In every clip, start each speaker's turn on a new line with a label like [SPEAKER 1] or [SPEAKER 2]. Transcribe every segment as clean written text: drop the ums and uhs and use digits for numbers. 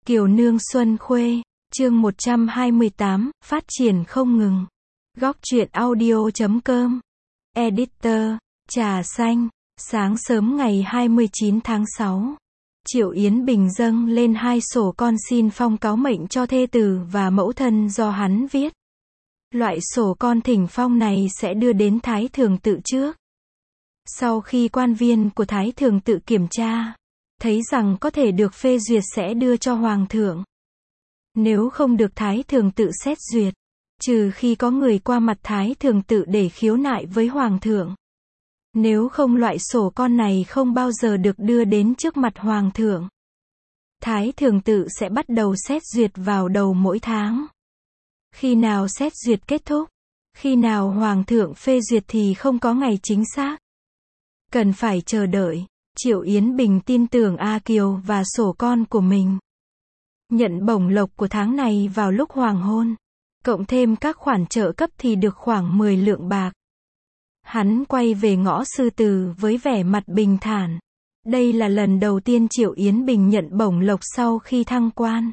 [SPEAKER 1] Kiều Nương Xuân Khuê, chương 128, phát triển không ngừng. Góc truyện audio.com. Editor, Trà Xanh, sáng sớm ngày 29 tháng 6. Triệu Yến Bình dâng lên 2 sổ con xin phong cáo mệnh cho thê tử và mẫu thân do hắn viết. Loại sổ con thỉnh phong này sẽ đưa đến Thái Thường Tự trước. Sau khi quan viên của Thái Thường Tự kiểm tra, thấy rằng có thể được phê duyệt sẽ đưa cho Hoàng thượng. Nếu không được Thái Thường Tự xét duyệt, trừ khi có người qua mặt Thái Thường Tự để khiếu nại với Hoàng thượng. Nếu không loại sổ con này không bao giờ được đưa đến trước mặt Hoàng thượng. Thái Thường Tự sẽ bắt đầu xét duyệt vào đầu mỗi tháng. Khi nào xét duyệt kết thúc, khi nào Hoàng thượng phê duyệt thì không có ngày chính xác. Cần phải chờ đợi. Triệu Yến Bình tin tưởng A Kiều và sổ con của mình. Nhận bổng lộc của tháng này vào lúc hoàng hôn. Cộng thêm các khoản trợ cấp thì được khoảng 10 lượng bạc. Hắn quay về ngõ Sư Từ với vẻ mặt bình thản. Đây là lần đầu tiên Triệu Yến Bình nhận bổng lộc sau khi thăng quan.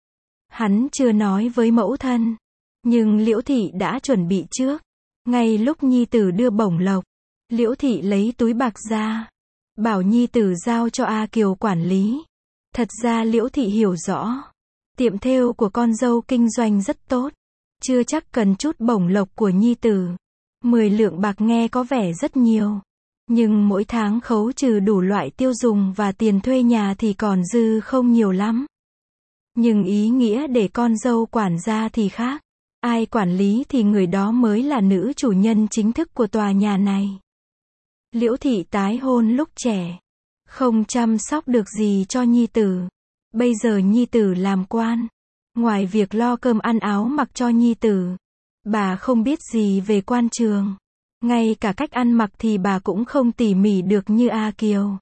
[SPEAKER 1] Hắn chưa nói với mẫu thân. Nhưng Liễu Thị đã chuẩn bị trước. Ngay lúc nhi tử đưa bổng lộc, Liễu Thị lấy túi bạc ra. Bảo nhi tử giao cho A Kiều quản lý. Thật ra Liễu Thị hiểu rõ. Tiệm thêu của con dâu kinh doanh rất tốt. Chưa chắc cần chút bổng lộc của nhi tử. 10 lượng bạc nghe có vẻ rất nhiều. Nhưng mỗi tháng khấu trừ đủ loại tiêu dùng và tiền thuê nhà thì còn dư không nhiều lắm. Nhưng ý nghĩa để con dâu quản gia thì khác. Ai quản lý thì người đó mới là nữ chủ nhân chính thức của tòa nhà này. Liễu Thị tái hôn lúc trẻ, không chăm sóc được gì cho nhi tử. Bây giờ nhi tử làm quan, ngoài việc lo cơm ăn áo mặc cho nhi tử, bà không biết gì về quan trường. Ngay cả cách ăn mặc thì bà cũng không tỉ mỉ được như A Kiều.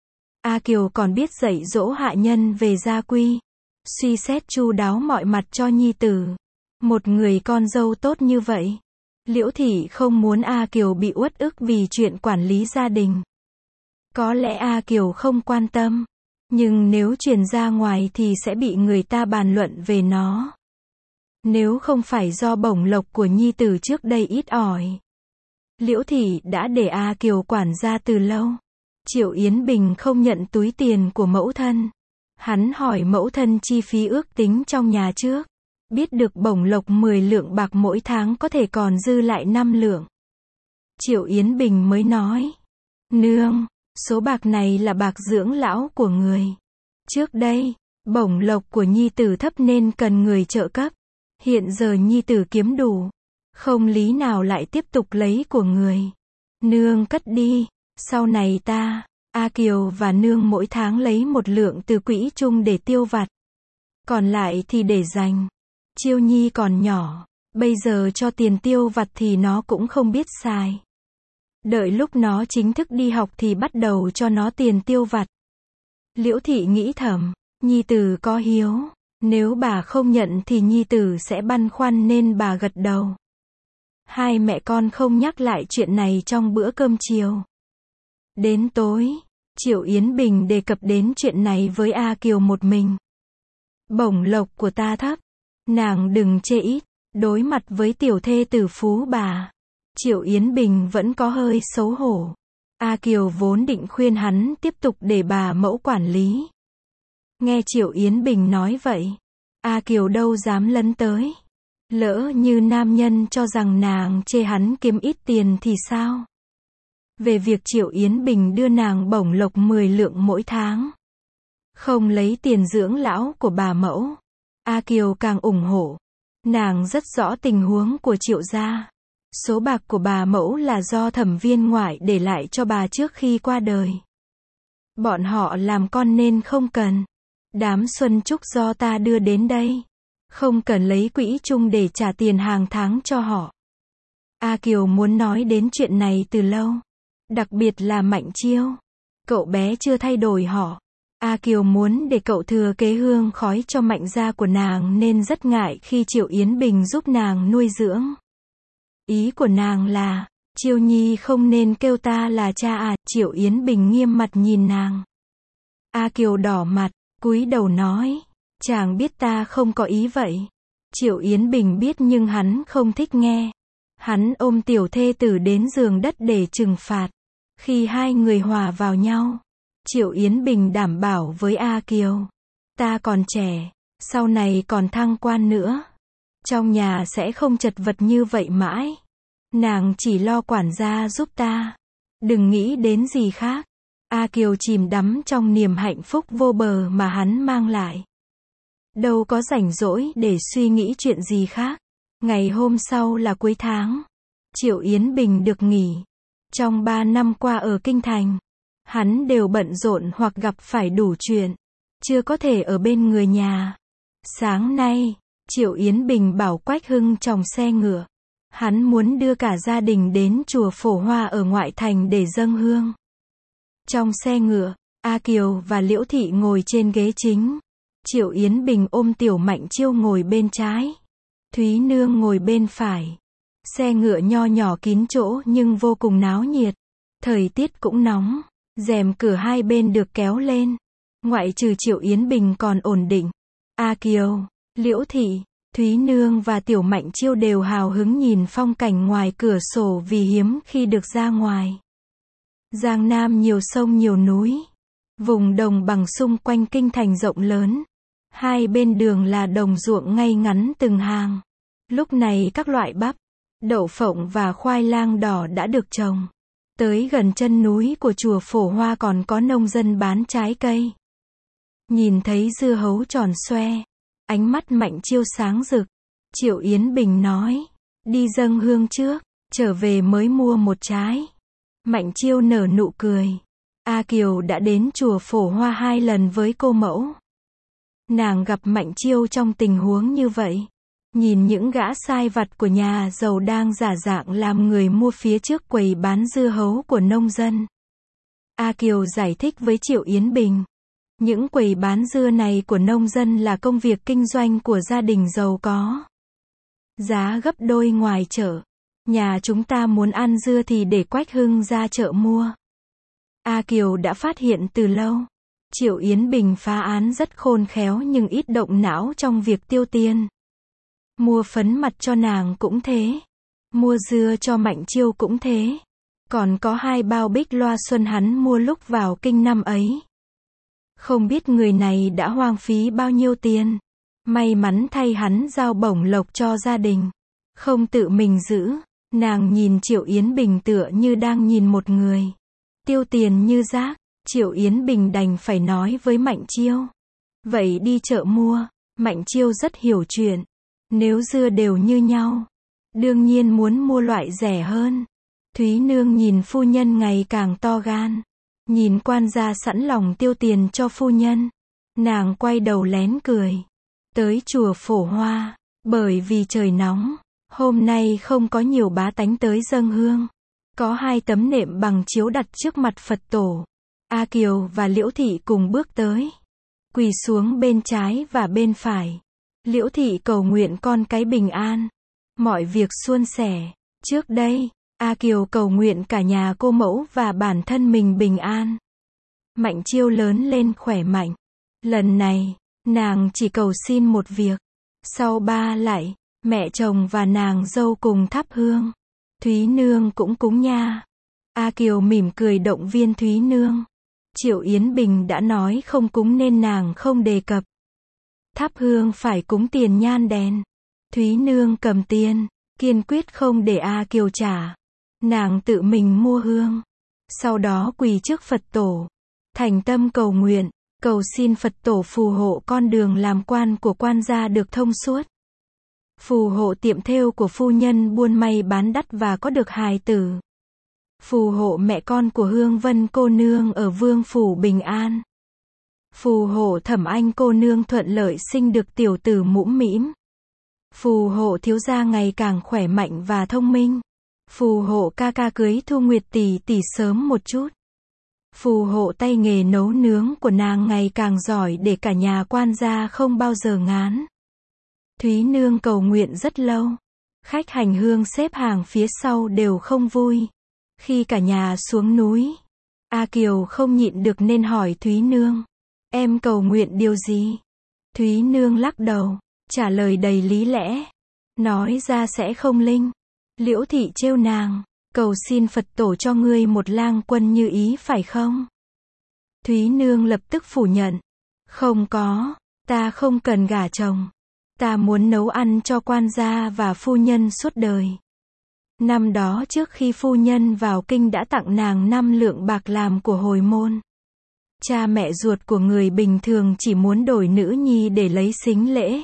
[SPEAKER 1] A Kiều còn biết dạy dỗ hạ nhân về gia quy, suy xét chu đáo mọi mặt cho nhi tử. Một người con dâu tốt như vậy. Liễu Thị không muốn A Kiều bị uất ức vì chuyện quản lý gia đình. Có lẽ A Kiều không quan tâm, nhưng nếu truyền ra ngoài thì sẽ bị người ta bàn luận về nó. Nếu không phải do bổng lộc của nhi tử trước đây ít ỏi, Liễu Thị đã để A Kiều quản gia từ lâu. Triệu Yến Bình không nhận túi tiền của mẫu thân. Hắn hỏi mẫu thân chi phí ước tính trong nhà trước. Biết được bổng lộc 10 lượng bạc mỗi tháng có thể còn dư lại 5 lượng. Triệu Yến Bình mới nói. Nương, số bạc này là bạc dưỡng lão của người. Trước đây, bổng lộc của nhi tử thấp nên cần người trợ cấp. Hiện giờ nhi tử kiếm đủ. Không lý nào lại tiếp tục lấy của người. Nương cất đi. Sau này ta, A Kiều và nương mỗi tháng lấy 1 lượng từ quỹ chung để tiêu vặt. Còn lại thì để dành. Chiêu nhi còn nhỏ, bây giờ cho tiền tiêu vặt thì nó cũng không biết xài. Đợi lúc nó chính thức đi học thì bắt đầu cho nó tiền tiêu vặt. Liễu Thị nghĩ thầm, nhi tử có hiếu, nếu bà không nhận thì nhi tử sẽ băn khoăn nên bà gật đầu. Hai mẹ con không nhắc lại chuyện này trong bữa cơm chiều. Đến tối, Triệu Yến Bình đề cập đến chuyện này với A Kiều một mình. Bổng lộc của ta thấp. Nàng đừng chê ít, đối mặt với tiểu thê tử phú bà. Triệu Yến Bình vẫn có hơi xấu hổ. A Kiều vốn định khuyên hắn tiếp tục để bà mẫu quản lý. Nghe Triệu Yến Bình nói vậy, A Kiều đâu dám lấn tới. Lỡ như nam nhân cho rằng nàng chê hắn kiếm ít tiền thì sao? Về việc Triệu Yến Bình đưa nàng bổng lộc 10 lượng mỗi tháng, không lấy tiền dưỡng lão của bà mẫu, A Kiều càng ủng hộ. Nàng rất rõ tình huống của Triệu gia. Số bạc của bà mẫu là do thẩm viên ngoại để lại cho bà trước khi qua đời. Bọn họ làm con nên không cần. Đám xuân trúc do ta đưa đến đây. Không cần lấy quỹ chung để trả tiền hàng tháng cho họ. A Kiều muốn nói đến chuyện này từ lâu. Đặc biệt là Mạnh Chiêu. Cậu bé chưa thay đổi họ. A Kiều muốn để cậu thừa kế hương khói cho Mạnh gia của nàng nên rất ngại khi Triệu Yến Bình giúp nàng nuôi dưỡng. Ý của nàng là, Chiêu Nhi không nên kêu ta là cha à. Triệu Yến Bình nghiêm mặt nhìn nàng. A Kiều đỏ mặt, cúi đầu nói, Chàng biết ta không có ý vậy. Triệu Yến Bình biết nhưng hắn không thích nghe. Hắn ôm tiểu thê tử đến giường đất để trừng phạt. Khi hai người hòa vào nhau, Triệu Yến Bình đảm bảo với A Kiều. Ta còn trẻ, sau này còn thăng quan nữa. Trong nhà sẽ không chật vật như vậy mãi. Nàng chỉ lo quản gia giúp ta. Đừng nghĩ đến gì khác. A Kiều chìm đắm trong niềm hạnh phúc vô bờ mà hắn mang lại. Đâu có rảnh rỗi để suy nghĩ chuyện gì khác. Ngày hôm sau là cuối tháng. Triệu Yến Bình được nghỉ. Trong 3 năm qua ở Kinh Thành, hắn đều bận rộn hoặc gặp phải đủ chuyện. Chưa có thể ở bên người nhà. Sáng nay, Triệu Yến Bình bảo Quách Hưng tròng xe ngựa. Hắn muốn đưa cả gia đình đến chùa Phổ Hoa ở ngoại thành để dâng hương. Trong xe ngựa, A Kiều và Liễu Thị ngồi trên ghế chính. Triệu Yến Bình ôm Tiểu Mạnh Chiêu ngồi bên trái. Thúy Nương ngồi bên phải. Xe ngựa nho nhỏ kín chỗ nhưng vô cùng náo nhiệt. Thời tiết cũng nóng. Rèm cửa hai bên được kéo lên. Ngoại trừ Triệu Yến Bình còn ổn định. A Kiều, Liễu Thị, Thúy Nương và Tiểu Mạnh Chiêu đều hào hứng nhìn phong cảnh ngoài cửa sổ vì hiếm khi được ra ngoài. Giang Nam nhiều sông nhiều núi. Vùng đồng bằng xung quanh kinh thành rộng lớn. Hai bên đường là đồng ruộng ngay ngắn từng hàng. Lúc này các loại bắp, đậu phộng và khoai lang đỏ đã được trồng. Tới gần chân núi của chùa Phổ Hoa còn có nông dân bán trái cây. Nhìn thấy dưa hấu tròn xoe, ánh mắt Mạnh Chiêu sáng rực. Triệu Yến Bình nói, đi dâng hương trước, trở về mới mua một trái. Mạnh Chiêu nở nụ cười. A Kiều đã đến chùa Phổ Hoa 2 lần với cô mẫu. Nàng gặp Mạnh Chiêu trong tình huống như vậy. Nhìn những gã sai vặt của nhà giàu đang giả dạng làm người mua phía trước quầy bán dưa hấu của nông dân. A Kiều giải thích với Triệu Yến Bình. Những quầy bán dưa này của nông dân là công việc kinh doanh của gia đình giàu có. Giá gấp đôi ngoài chợ. Nhà chúng ta muốn ăn dưa thì để Quách Hưng ra chợ mua. A Kiều đã phát hiện từ lâu. Triệu Yến Bình phá án rất khôn khéo nhưng ít động não trong việc tiêu tiền. Mua phấn mặt cho nàng cũng thế. Mua dưa cho Mạnh Chiêu cũng thế. Còn có 2 bao bích loa xuân hắn mua lúc vào kinh năm ấy. Không biết người này đã hoang phí bao nhiêu tiền. May mắn thay hắn giao bổng lộc cho gia đình. Không tự mình giữ. Nàng nhìn Triệu Yến Bình tựa như đang nhìn một người. Tiêu tiền như rác. Triệu Yến Bình đành phải nói với Mạnh Chiêu. Vậy đi chợ mua. Mạnh Chiêu rất hiểu chuyện. Nếu dưa đều như nhau, đương nhiên muốn mua loại rẻ hơn. Thúy Nương nhìn phu nhân ngày càng to gan. Nhìn quan gia sẵn lòng tiêu tiền cho phu nhân. Nàng quay đầu lén cười. Tới chùa Phổ Hoa, bởi vì trời nóng, hôm nay không có nhiều bá tánh tới dâng hương. Có 2 tấm nệm bằng chiếu đặt trước mặt Phật tổ. A Kiều và Liễu Thị cùng bước tới. Quỳ xuống bên trái và bên phải. Liễu Thị cầu nguyện con cái bình an. Mọi việc suôn sẻ. Trước đây, A Kiều cầu nguyện cả nhà cô mẫu và bản thân mình bình an. Mạnh Chiêu lớn lên khỏe mạnh. Lần này, nàng chỉ cầu xin một việc. Sau 3 lạy, mẹ chồng và nàng dâu cùng thắp hương. Thúy Nương cũng cúng nha. A Kiều mỉm cười động viên Thúy Nương. Triệu Yến Bình đã nói không cúng nên nàng không đề cập. Thắp hương phải cúng tiền nhan đèn. Thúy Nương cầm tiền, kiên quyết không để A Kiều trả. Nàng tự mình mua hương. Sau đó quỳ trước Phật tổ. Thành tâm cầu nguyện, cầu xin Phật tổ phù hộ con đường làm quan của quan gia được thông suốt. Phù hộ tiệm thêu của phu nhân buôn may bán đắt và có được hài tử. Phù hộ mẹ con của Hương Vân cô nương ở Vương phủ bình an. Phù hộ Thẩm Anh cô nương thuận lợi sinh được tiểu tử mũm mĩm. Phù hộ thiếu gia ngày càng khỏe mạnh và thông minh. Phù hộ ca ca cưới Thu Nguyệt tỷ tỷ sớm một chút. Phù hộ tay nghề nấu nướng của nàng ngày càng giỏi để cả nhà quan gia không bao giờ ngán. Thúy Nương cầu nguyện rất lâu. Khách hành hương xếp hàng phía sau đều không vui. Khi cả nhà xuống núi, A Kiều không nhịn được nên hỏi Thúy Nương. Em cầu nguyện điều gì? Thúy Nương lắc đầu, trả lời đầy lý lẽ. Nói ra sẽ không linh. Liễu Thị trêu nàng, cầu xin Phật tổ cho ngươi một lang quân như ý phải không? Thúy Nương lập tức phủ nhận. Không có, ta không cần gả chồng. Ta muốn nấu ăn cho quan gia và phu nhân suốt đời. Năm đó trước khi phu nhân vào kinh đã tặng nàng 5 lượng bạc làm của hồi môn. Cha mẹ ruột của người bình thường chỉ muốn đổi nữ nhi để lấy sính lễ.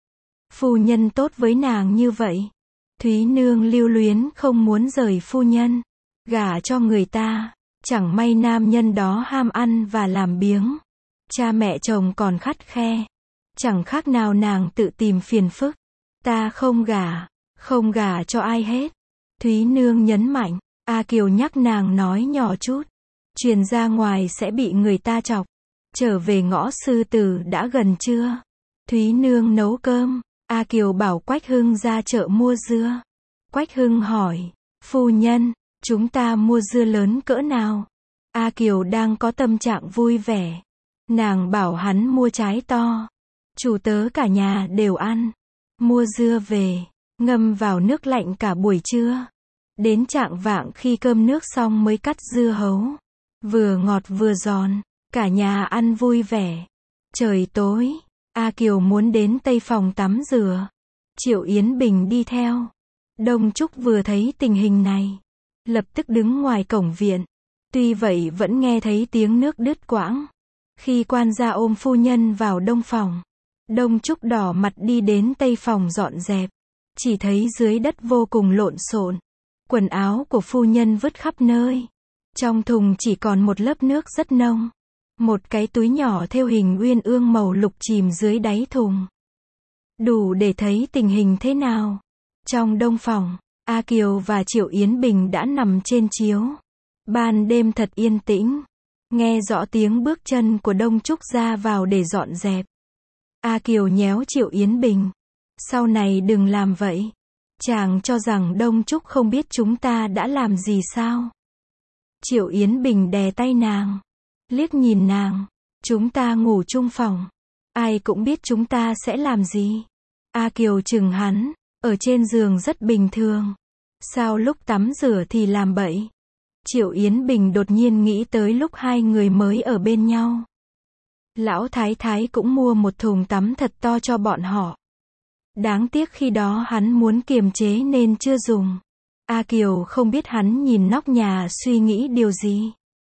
[SPEAKER 1] Phu nhân tốt với nàng như vậy. Thúy Nương lưu luyến không muốn rời phu nhân, gả cho người ta. Chẳng may nam nhân đó ham ăn và làm biếng. Cha mẹ chồng còn khắt khe. Chẳng khác nào nàng tự tìm phiền phức. Ta không gả cho ai hết. Thúy Nương nhấn mạnh. A Kiều nhắc nàng nói nhỏ chút. Truyền ra ngoài sẽ bị người ta chọc. Trở về ngõ Sư Tử đã gần chưa? Thúy Nương nấu cơm. A Kiều bảo Quách Hưng ra chợ mua dưa. Quách Hưng hỏi. Phu nhân, chúng ta mua dưa lớn cỡ nào? A Kiều đang có tâm trạng vui vẻ. Nàng bảo hắn mua trái to. Chủ tớ cả nhà đều ăn. Mua dưa về, ngâm vào nước lạnh cả buổi trưa. Đến chạng vạng khi cơm nước xong mới cắt dưa hấu. Vừa ngọt vừa giòn, cả nhà ăn vui vẻ. Trời tối, A Kiều muốn đến tây phòng tắm rửa. Triệu Yến Bình đi theo. Đông Trúc vừa thấy tình hình này, lập tức đứng ngoài cổng viện. Tuy vậy vẫn nghe thấy tiếng nước đứt quãng. Khi quan gia ôm phu nhân vào đông phòng, Đông Trúc đỏ mặt đi đến tây phòng dọn dẹp. Chỉ thấy dưới đất vô cùng lộn xộn. Quần áo của phu nhân vứt khắp nơi. Trong thùng chỉ còn một lớp nước rất nông. Một cái túi nhỏ thêu hình uyên ương màu lục chìm dưới đáy thùng. Đủ để thấy tình hình thế nào. Trong đông phòng, A Kiều và Triệu Yến Bình đã nằm trên chiếu. Ban đêm thật yên tĩnh. Nghe rõ tiếng bước chân của Đông Trúc ra vào để dọn dẹp. A Kiều nhéo Triệu Yến Bình. Sau này đừng làm vậy. Chàng cho rằng Đông Trúc không biết chúng ta đã làm gì sao? Triệu Yến Bình đè tay nàng. Liếc nhìn nàng. Chúng ta ngủ chung phòng. Ai cũng biết chúng ta sẽ làm gì. A Kiều chừng hắn. Ở trên giường rất bình thường. Sao lúc tắm rửa thì làm bậy? Triệu Yến Bình đột nhiên nghĩ tới lúc hai người mới ở bên nhau. Lão Thái Thái cũng mua một thùng tắm thật to cho bọn họ. Đáng tiếc khi đó hắn muốn kiềm chế nên chưa dùng. A Kiều không biết hắn nhìn nóc nhà suy nghĩ điều gì.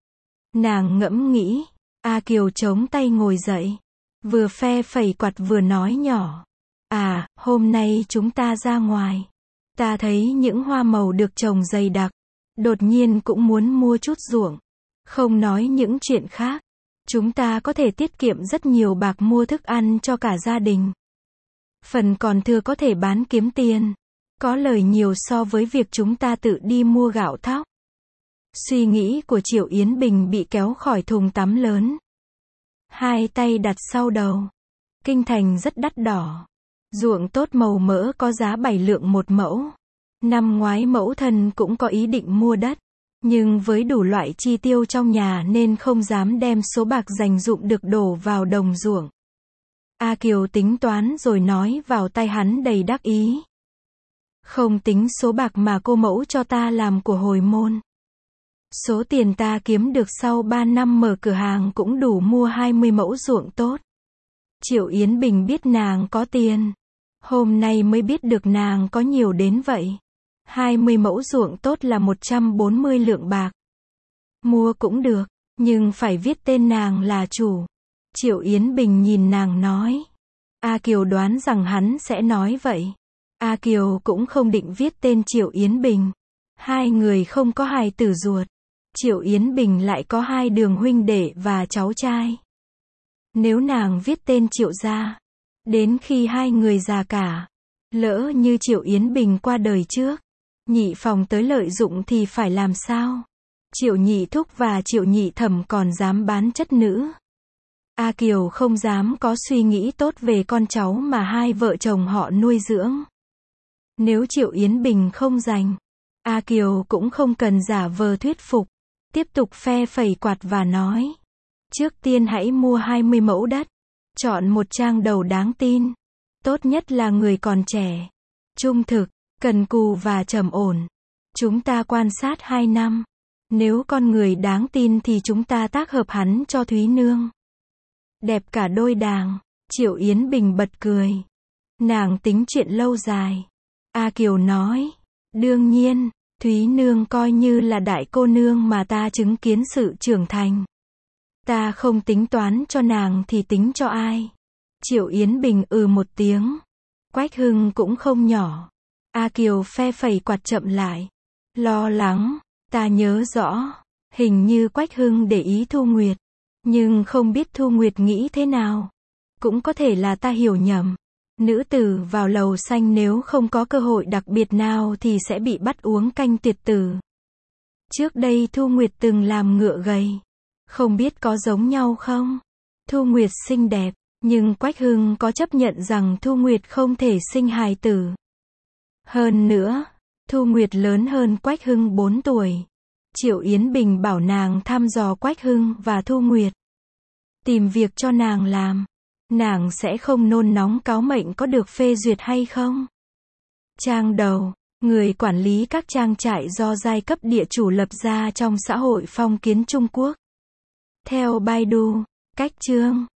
[SPEAKER 1] Nàng ngẫm nghĩ. A Kiều chống tay ngồi dậy. Vừa phe phẩy quạt vừa nói nhỏ. À, hôm nay chúng ta ra ngoài. Ta thấy những hoa màu được trồng dày đặc. Đột nhiên cũng muốn mua chút ruộng. Không nói những chuyện khác. Chúng ta có thể tiết kiệm rất nhiều bạc mua thức ăn cho cả gia đình. Phần còn thừa có thể bán kiếm tiền. Có lời nhiều so với việc chúng ta tự đi mua gạo thóc. Suy nghĩ của Triệu Yến Bình bị kéo khỏi thùng tắm lớn. Hai tay đặt sau đầu. Kinh thành rất đắt đỏ. Ruộng tốt màu mỡ có giá 7 lượng một mẫu. Năm ngoái mẫu thân cũng có ý định mua đất. Nhưng với đủ loại chi tiêu trong nhà nên không dám đem số bạc dành dụm được đổ vào đồng ruộng. A Kiều tính toán rồi nói vào tai hắn đầy đắc ý. Không tính số bạc mà cô mẫu cho ta làm của hồi môn. Số tiền ta kiếm được sau 3 năm mở cửa hàng cũng đủ mua 20 mẫu ruộng tốt. Triệu Yến Bình biết nàng có tiền. Hôm nay mới biết được nàng có nhiều đến vậy. 20 mẫu ruộng tốt là 140 lượng bạc. Mua cũng được, nhưng phải viết tên nàng là chủ. Triệu Yến Bình nhìn nàng nói. A Kiều đoán rằng hắn sẽ nói vậy. A Kiều cũng không định viết tên Triệu Yến Bình. Hai người không có hài tử ruột. Triệu Yến Bình lại có 2 đường huynh đệ và cháu trai. Nếu nàng viết tên Triệu gia, đến khi 2 người già cả, lỡ như Triệu Yến Bình qua đời trước, nhị phòng tới lợi dụng thì phải làm sao? Triệu nhị thúc và Triệu nhị thẩm còn dám bán chất nữ. A Kiều không dám có suy nghĩ tốt về con cháu mà hai vợ chồng họ nuôi dưỡng. Nếu Triệu Yến Bình không giành, A Kiều cũng không cần giả vờ thuyết phục. Tiếp tục phe phẩy quạt và nói. Trước tiên hãy mua 20 mẫu đất. Chọn một trang đầu đáng tin. Tốt nhất là người còn trẻ, trung thực, cần cù và trầm ổn. Chúng ta quan sát 2 năm. Nếu con người đáng tin thì chúng ta tác hợp hắn cho Thúy Nương. Đẹp cả đôi đàng. Triệu Yến Bình bật cười. Nàng tính chuyện lâu dài. A Kiều nói. Đương nhiên, Thúy Nương coi như là đại cô nương mà ta chứng kiến sự trưởng thành. Ta không tính toán cho nàng thì tính cho ai? Triệu Yến Bình một tiếng. Quách Hưng cũng không nhỏ. A Kiều phe phẩy quạt chậm lại. Lo lắng, ta nhớ rõ. Hình như Quách Hưng để ý Thu Nguyệt. Nhưng không biết Thu Nguyệt nghĩ thế nào. Cũng có thể là ta hiểu nhầm. Nữ tử vào lầu xanh nếu không có cơ hội đặc biệt nào thì sẽ bị bắt uống canh tiệt tử. Trước đây Thu Nguyệt từng làm ngựa gầy. Không biết có giống nhau không? Thu Nguyệt xinh đẹp, nhưng Quách Hưng có chấp nhận rằng Thu Nguyệt không thể sinh hài tử. Hơn nữa, Thu Nguyệt lớn hơn Quách Hưng 4 tuổi. Triệu Yến Bình bảo nàng thăm dò Quách Hưng và Thu Nguyệt. Tìm việc cho nàng làm. Nàng sẽ không nôn nóng cáo mệnh có được phê duyệt hay không? Trang đầu, người quản lý các trang trại do giai cấp địa chủ lập ra trong xã hội phong kiến Trung Quốc. Theo Baidu, cách chương